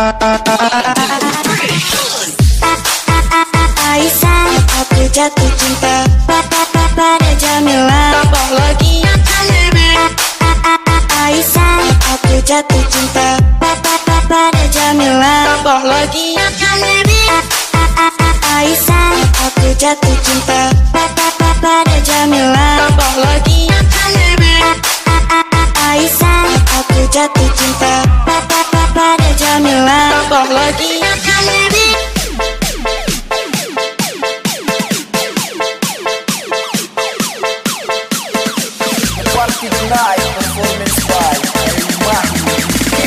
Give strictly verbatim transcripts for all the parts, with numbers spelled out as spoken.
Aisyah, aku jatuh cinta pada Jamila. Tambah lagi Aisyah, aku jatuh cinta pada Jamila. Tambah lagi Aisyah, aku jatuh cinta pada Jamila. Tambah lagi Aisyah, aku jatuh cinta pada Jamila. Tambah lagi Party tonight, performance by Mahi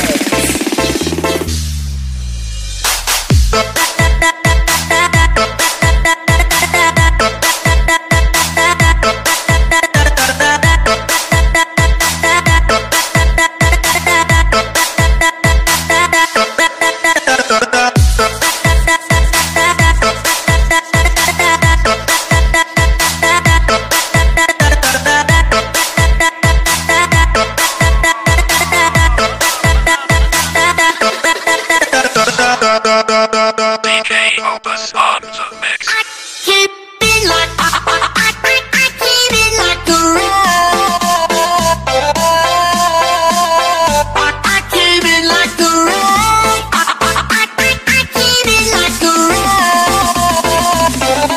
Opus on the mix. I keep it like I, I, I, I keep it like a rock. I, I keep it like a rock. I, I, I, I keep it like a rock.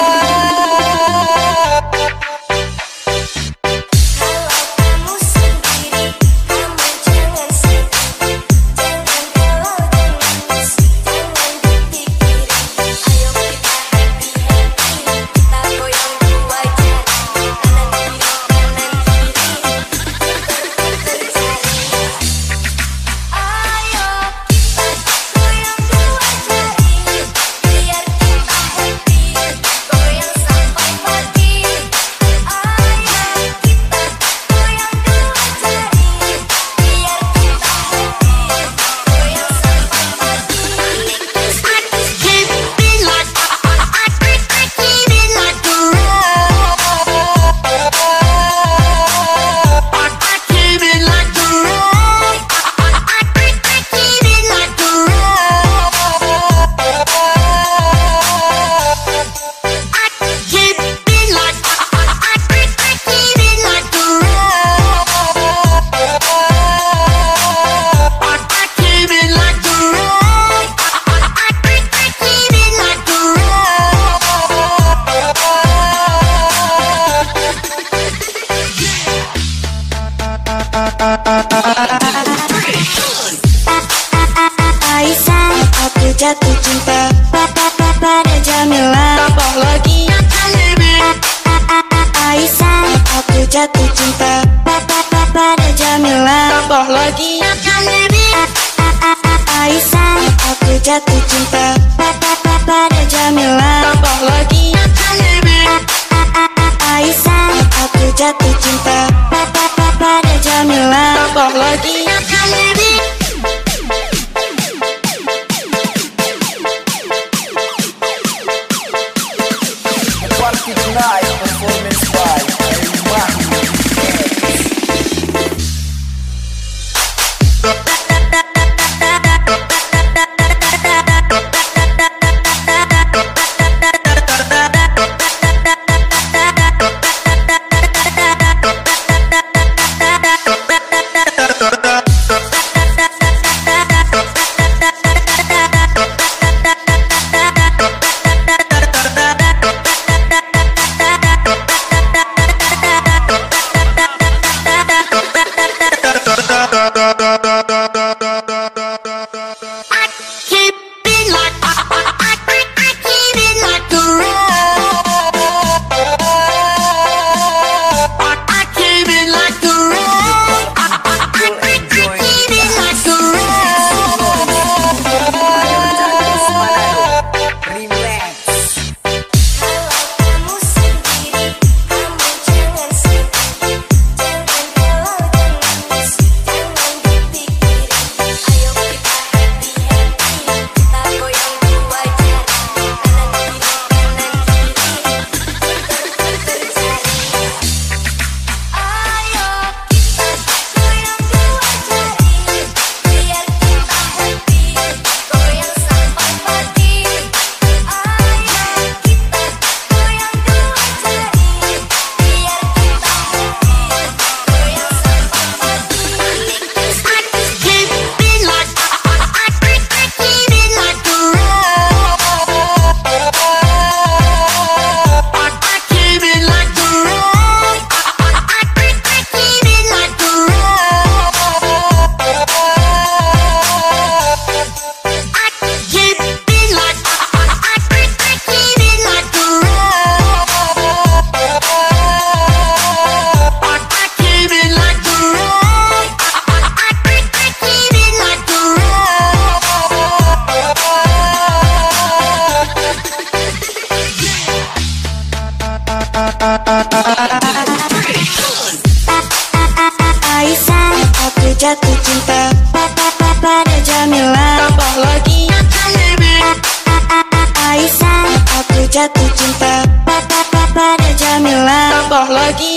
Kalau kamu sendiri, kamu jangan sedih. Jangan galau, jangan pusing, jangan dipikirin. Ayo kita happy happy, kita goyang dua jari, kanan kiri kanan kiri, puter puter jari. Ayo kita goyang dua jari, biar kita happy, goyang sampai pagi. Ayo kita goyang dua jari, biar kita happy, goyang sampai pagi. I keep it like I, I, I, I keep it like a rock. I, I keep it like a rock. I, I, I, I keep it like a rock. I keep it like I, I, I, I keep it like a rock. I, I keep it like a rock. I, I, I, I keep it like a Aisyah, aku jatuh cinta pada Jamila. Tambah lagi Aisyah, aku jatuh cinta pada Jamila. Tambah lagi Aisyah, aku jatuh cinta pada Jamila. Tambah lagi Aisyah, aku jatuh cinta pada Jamila. Tambah lagi Party tonight, performance by Mahi I keep it like I, I, I, I keep it like a rock. I, I keep it like a rock. I, I, I, I keep it like a rock. Relax. Kalau kamu sendiri, kamu jangan sedih. Jangan galau, jangan pusing, jangan dipikirin. Ayo kita happy jatuh cinta pada Jamila. Tambah lagi Aisyah, aku jatuh cinta pada Jamila. Tambah lagi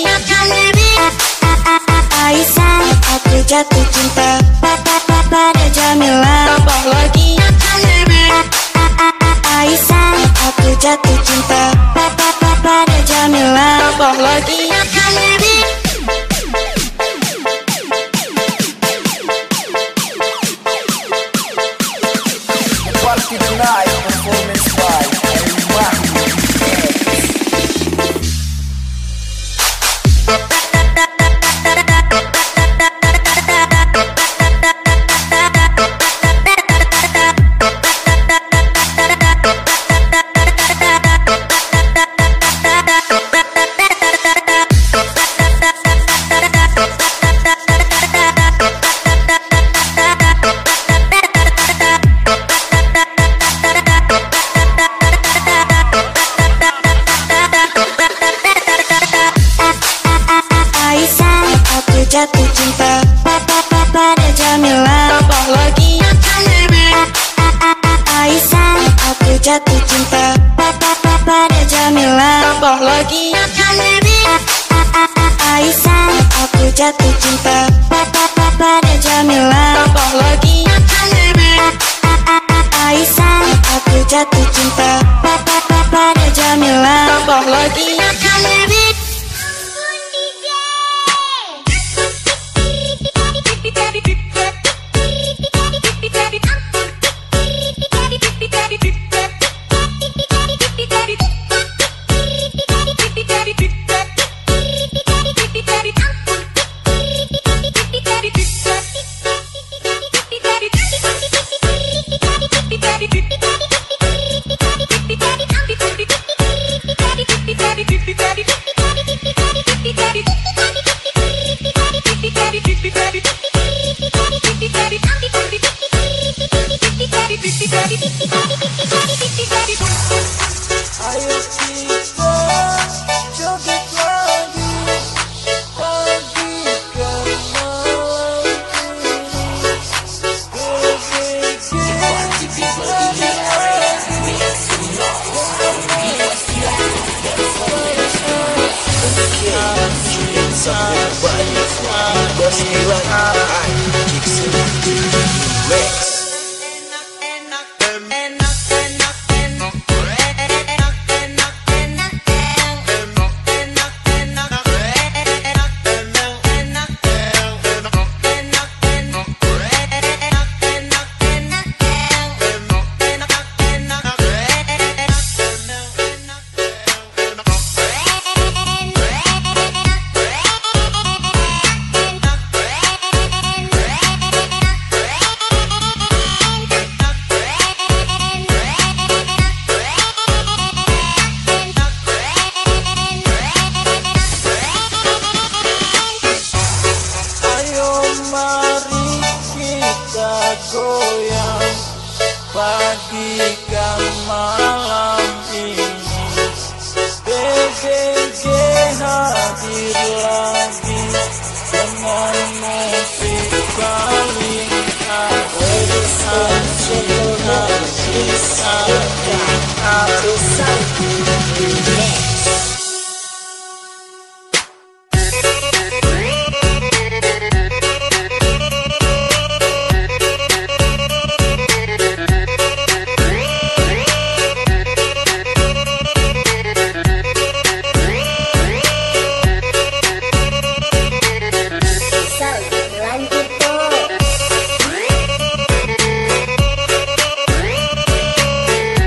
Aisyah, aku jatuh cinta pada Jamila. Tambah lagi Aisyah, aku jatuh cinta pada Jamila. Tambah lagi Party Tonight performance by Ayu Mahmi. jatuh cinta pada Jamila. Tambah lagi Aisyah, aku jatuh cinta pada Jamila. Tambah lagi Aisyah, aku jatuh cinta pada Jamila. Tambah lagi Aisyah, aku jatuh cinta pada Jamila. Tambah lagi Ayo kita joget lagi, pagikan malam ini, B B G hadir lagi dengan musik paling awesan Lanjut tuh.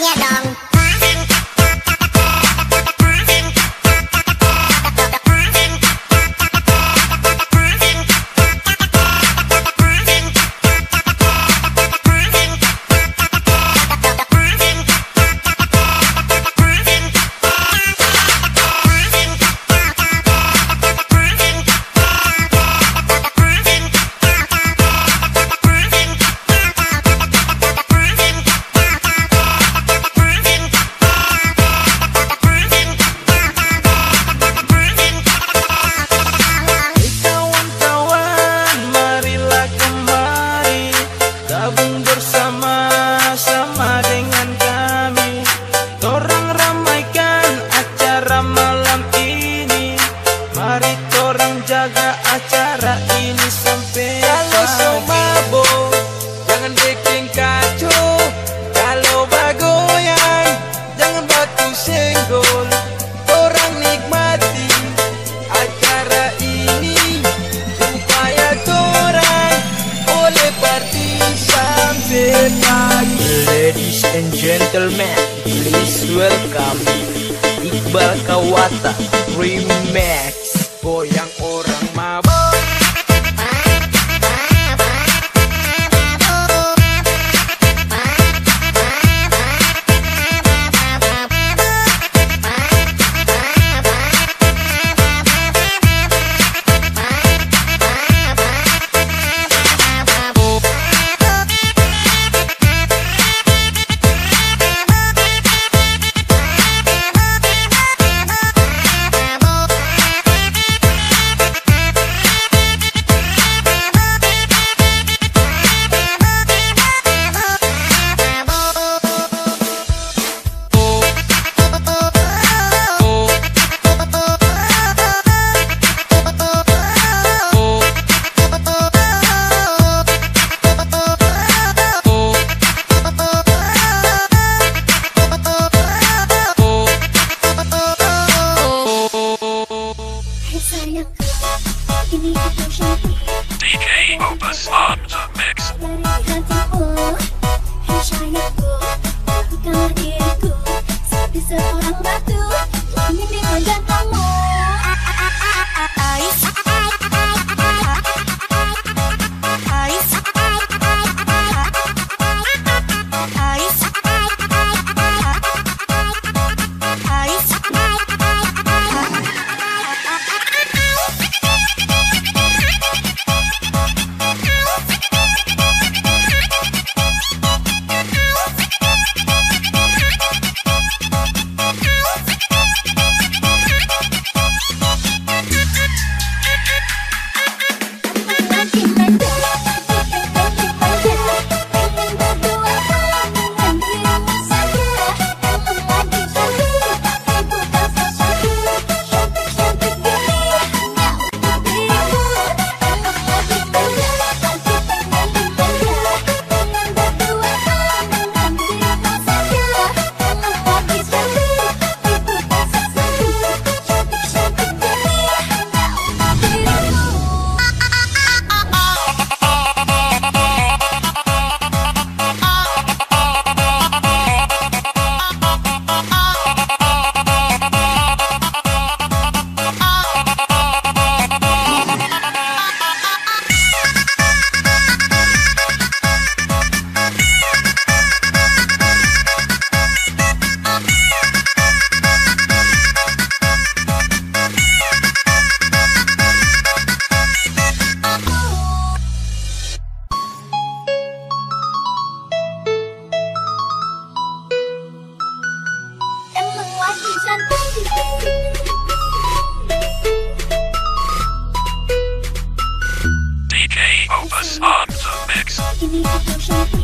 lagunya dong. Jaga acara ini sampai kalau so mabok, jangan bikin kacau. Kalau bagoyang, jangan batu senggol. Orang nikmati acara ini supaya orang boleh party sampai pagi. Ladies and gentlemen, please welcome Iqbal Kawata Remix. Goyang orang mabok. D J Opus on the mix. Dari hatiku, hei sayangku, bukanlah diriku seperti seorang batu ingin digantungmu. Ais, ais, ais, ais. D J Opus on the mix. Ini aku